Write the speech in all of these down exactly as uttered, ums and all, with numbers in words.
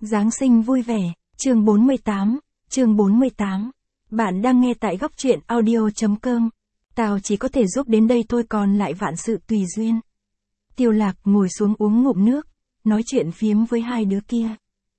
Giáng sinh vui vẻ, chương bốn mươi tám, chương bốn mươi tám. Bạn đang nghe tại góc truyện audio chấm com. Tao chỉ có thể giúp đến đây thôi, còn lại vạn sự tùy duyên. Tiêu Lạc ngồi xuống uống ngụm nước, nói chuyện phiếm với hai đứa kia.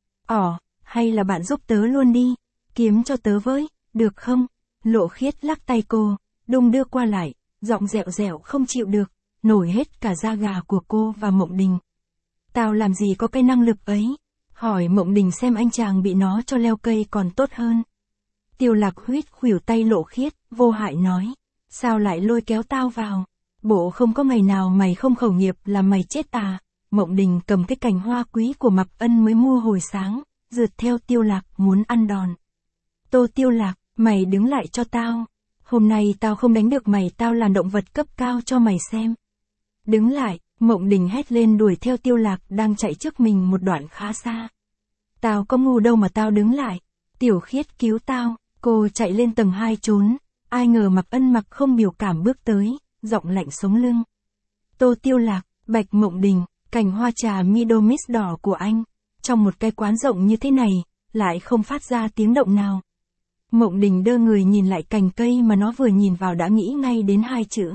Ỏ, hay là bạn giúp tớ luôn đi, kiếm cho tớ với, được không? Lộ Khiết lắc tay cô, đung đưa qua lại, giọng dẹo dẹo không chịu được, nổi hết cả da gà của cô và Mộng Đình. Tao làm gì có cái năng lực ấy? Hỏi Mộng Đình xem anh chàng bị nó cho leo cây còn tốt hơn. Tiêu Lạc huýt khuỷu tay Lộ Khiết, vô hại nói. Sao lại lôi kéo tao vào? Bộ không có ngày nào mày không khẩu nghiệp là mày chết à? Mộng Đình cầm cái cành hoa quý của Mạc Ân mới mua hồi sáng, rượt theo Tiêu Lạc muốn ăn đòn. Tô Tiêu Lạc, mày đứng lại cho tao. Hôm nay tao không đánh được mày, tao làm động vật cấp cao cho mày xem. Đứng lại, Mộng Đình hét lên đuổi theo Tiêu Lạc đang chạy trước mình một đoạn khá xa. Tao có ngu đâu mà tao đứng lại. Tiểu Khiết cứu tao, cô chạy lên tầng hai trốn. Ai ngờ Mạc Ân mặc không biểu cảm bước tới, giọng lạnh sống lưng. Tô Tiêu Lạc, Bạch Mộng Đình, cành hoa trà Midomis đỏ của anh, trong một cái quán rộng như thế này, lại không phát ra tiếng động nào. Mộng Đình đơ người nhìn lại cành cây mà nó vừa nhìn vào đã nghĩ ngay đến hai chữ.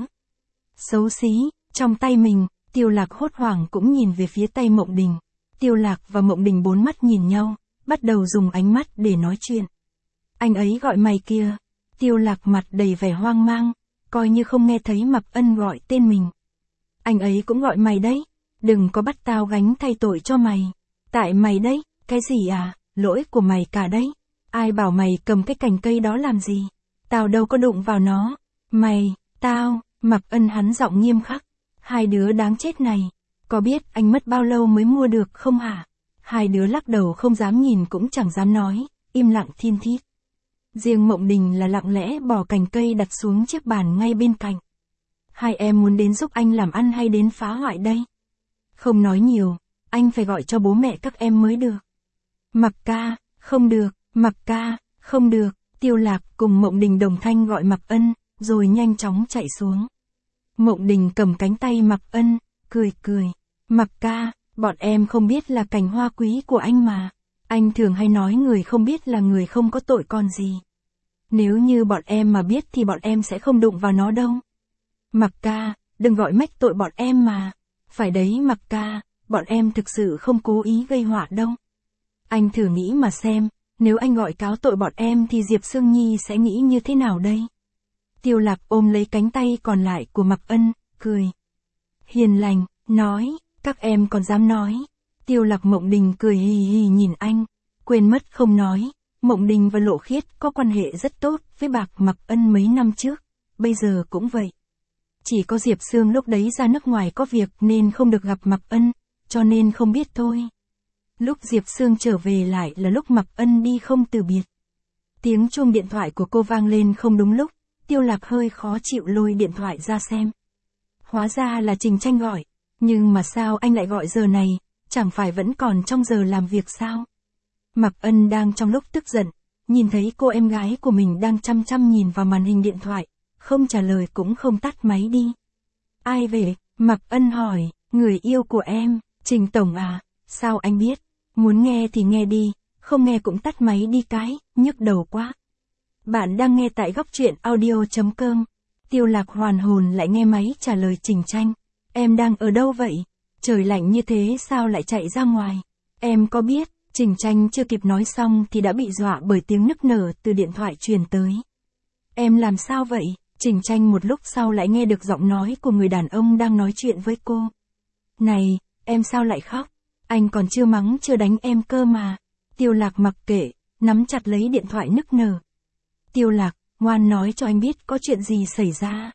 Xấu xí, trong tay mình. Tiêu Lạc hốt hoảng cũng nhìn về phía tay Mộng Đình. Tiêu Lạc và Mộng Đình bốn mắt nhìn nhau, bắt đầu dùng ánh mắt để nói chuyện. Anh ấy gọi mày kìa. Tiêu Lạc mặt đầy vẻ hoang mang, coi như không nghe thấy Mạc Ân gọi tên mình. Anh ấy cũng gọi mày đấy, đừng có bắt tao gánh thay tội cho mày. Tại mày đấy, cái gì à, lỗi của mày cả đấy. Ai bảo mày cầm cái cành cây đó làm gì? Tao đâu có đụng vào nó. Mày, tao, Mạc Ân hắn giọng nghiêm khắc. Hai đứa đáng chết này, có biết anh mất bao lâu mới mua được không hả? Hai đứa lắc đầu không dám nhìn cũng chẳng dám nói, im lặng thiên thít. Riêng Mộng Đình là lặng lẽ bỏ cành cây đặt xuống chiếc bàn ngay bên cạnh. Hai em muốn đến giúp anh làm ăn hay đến phá hoại đây? Không nói nhiều, anh phải gọi cho bố mẹ các em mới được. Mạc ca, không được, Mạc ca, không được. Tiêu Lạc cùng Mộng Đình đồng thanh gọi Mạc Ân, rồi nhanh chóng chạy xuống. Mộng Đình cầm cánh tay Mạc Ân, cười cười. Mạc ca, bọn em không biết là cành hoa quý của anh mà. Anh thường hay nói người không biết là người không có tội còn gì. Nếu như bọn em mà biết thì bọn em sẽ không đụng vào nó đâu. Mạc ca, đừng gọi mách tội bọn em mà. Phải đấy Mạc ca, bọn em thực sự không cố ý gây họa đâu. Anh thử nghĩ mà xem, nếu anh gọi cáo tội bọn em thì Diệp Sương Nhi sẽ nghĩ như thế nào đây? Tiêu Lạc ôm lấy cánh tay còn lại của Mạc Ân, cười. Hiền lành, nói, các em còn dám nói. Tiêu Lạc Mộng Đình cười hì hì nhìn anh, quên mất không nói, Mộng Đình và Lộ Khiết có quan hệ rất tốt với Bạc Mạc Ân mấy năm trước, bây giờ cũng vậy. Chỉ có Diệp Sương lúc đấy ra nước ngoài có việc nên không được gặp Mạc Ân, cho nên không biết thôi. Lúc Diệp Sương trở về lại là lúc Mạc Ân đi không từ biệt. Tiếng chuông điện thoại của cô vang lên không đúng lúc. Tiêu Lạc hơi khó chịu lôi điện thoại ra xem. Hóa ra là Trình Tranh gọi. Nhưng mà sao anh lại gọi giờ này, chẳng phải vẫn còn trong giờ làm việc sao? Mạc Ân đang trong lúc tức giận, nhìn thấy cô em gái của mình đang chăm chăm nhìn vào màn hình điện thoại, không trả lời cũng không tắt máy đi. Ai về? Mạc Ân hỏi, người yêu của em, Trình Tổng à, sao anh biết? Muốn nghe thì nghe đi, không nghe cũng tắt máy đi cái, nhức đầu quá. Bạn đang nghe tại góc truyện audio chấm com. Tiêu Lạc hoàn hồn lại nghe máy trả lời Trình Tranh. Em đang ở đâu vậy? Trời lạnh như thế sao lại chạy ra ngoài? Em có biết? Trình Tranh chưa kịp nói xong thì đã bị dọa bởi tiếng nức nở từ điện thoại truyền tới. Em làm sao vậy? Trình Tranh một lúc sau lại nghe được giọng nói của người đàn ông đang nói chuyện với cô. Này, em sao lại khóc? Anh còn chưa mắng chưa đánh em cơ mà. Tiêu Lạc mặc kệ, nắm chặt lấy điện thoại nức nở. Tiêu Lạc, ngoan nói cho anh biết có chuyện gì xảy ra.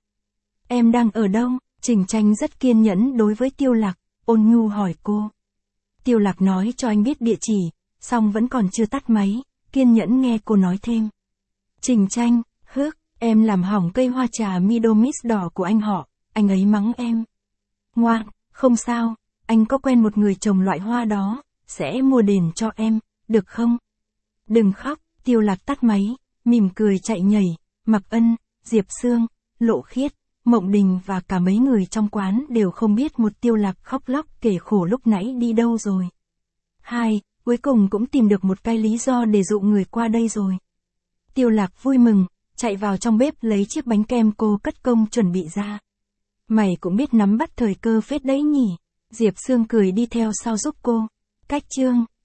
Em đang ở đâu? Trình Tranh rất kiên nhẫn đối với Tiêu Lạc, ôn nhu hỏi cô. Tiêu Lạc nói cho anh biết địa chỉ, song vẫn còn chưa tắt máy, kiên nhẫn nghe cô nói thêm. Trình Tranh, hước, em làm hỏng cây hoa trà Midomis đỏ của anh họ, anh ấy mắng em. Ngoan, không sao, anh có quen một người trồng loại hoa đó, sẽ mua đền cho em, được không? Đừng khóc. Tiêu Lạc tắt máy, mỉm cười chạy nhảy. Mạc Ân, Diệp Sương, Lộ Khiết, Mộng Đình và cả mấy người trong quán đều không biết một Tiêu Lạc khóc lóc kể khổ lúc nãy đi đâu rồi. Hai, Cuối cùng cũng tìm được một cái lý do để dụ người qua đây rồi. Tiêu Lạc vui mừng, chạy vào trong bếp lấy chiếc bánh kem cô cất công chuẩn bị ra. Mày cũng biết nắm bắt thời cơ phết đấy nhỉ. Diệp Sương cười đi theo sau giúp cô. Cách chương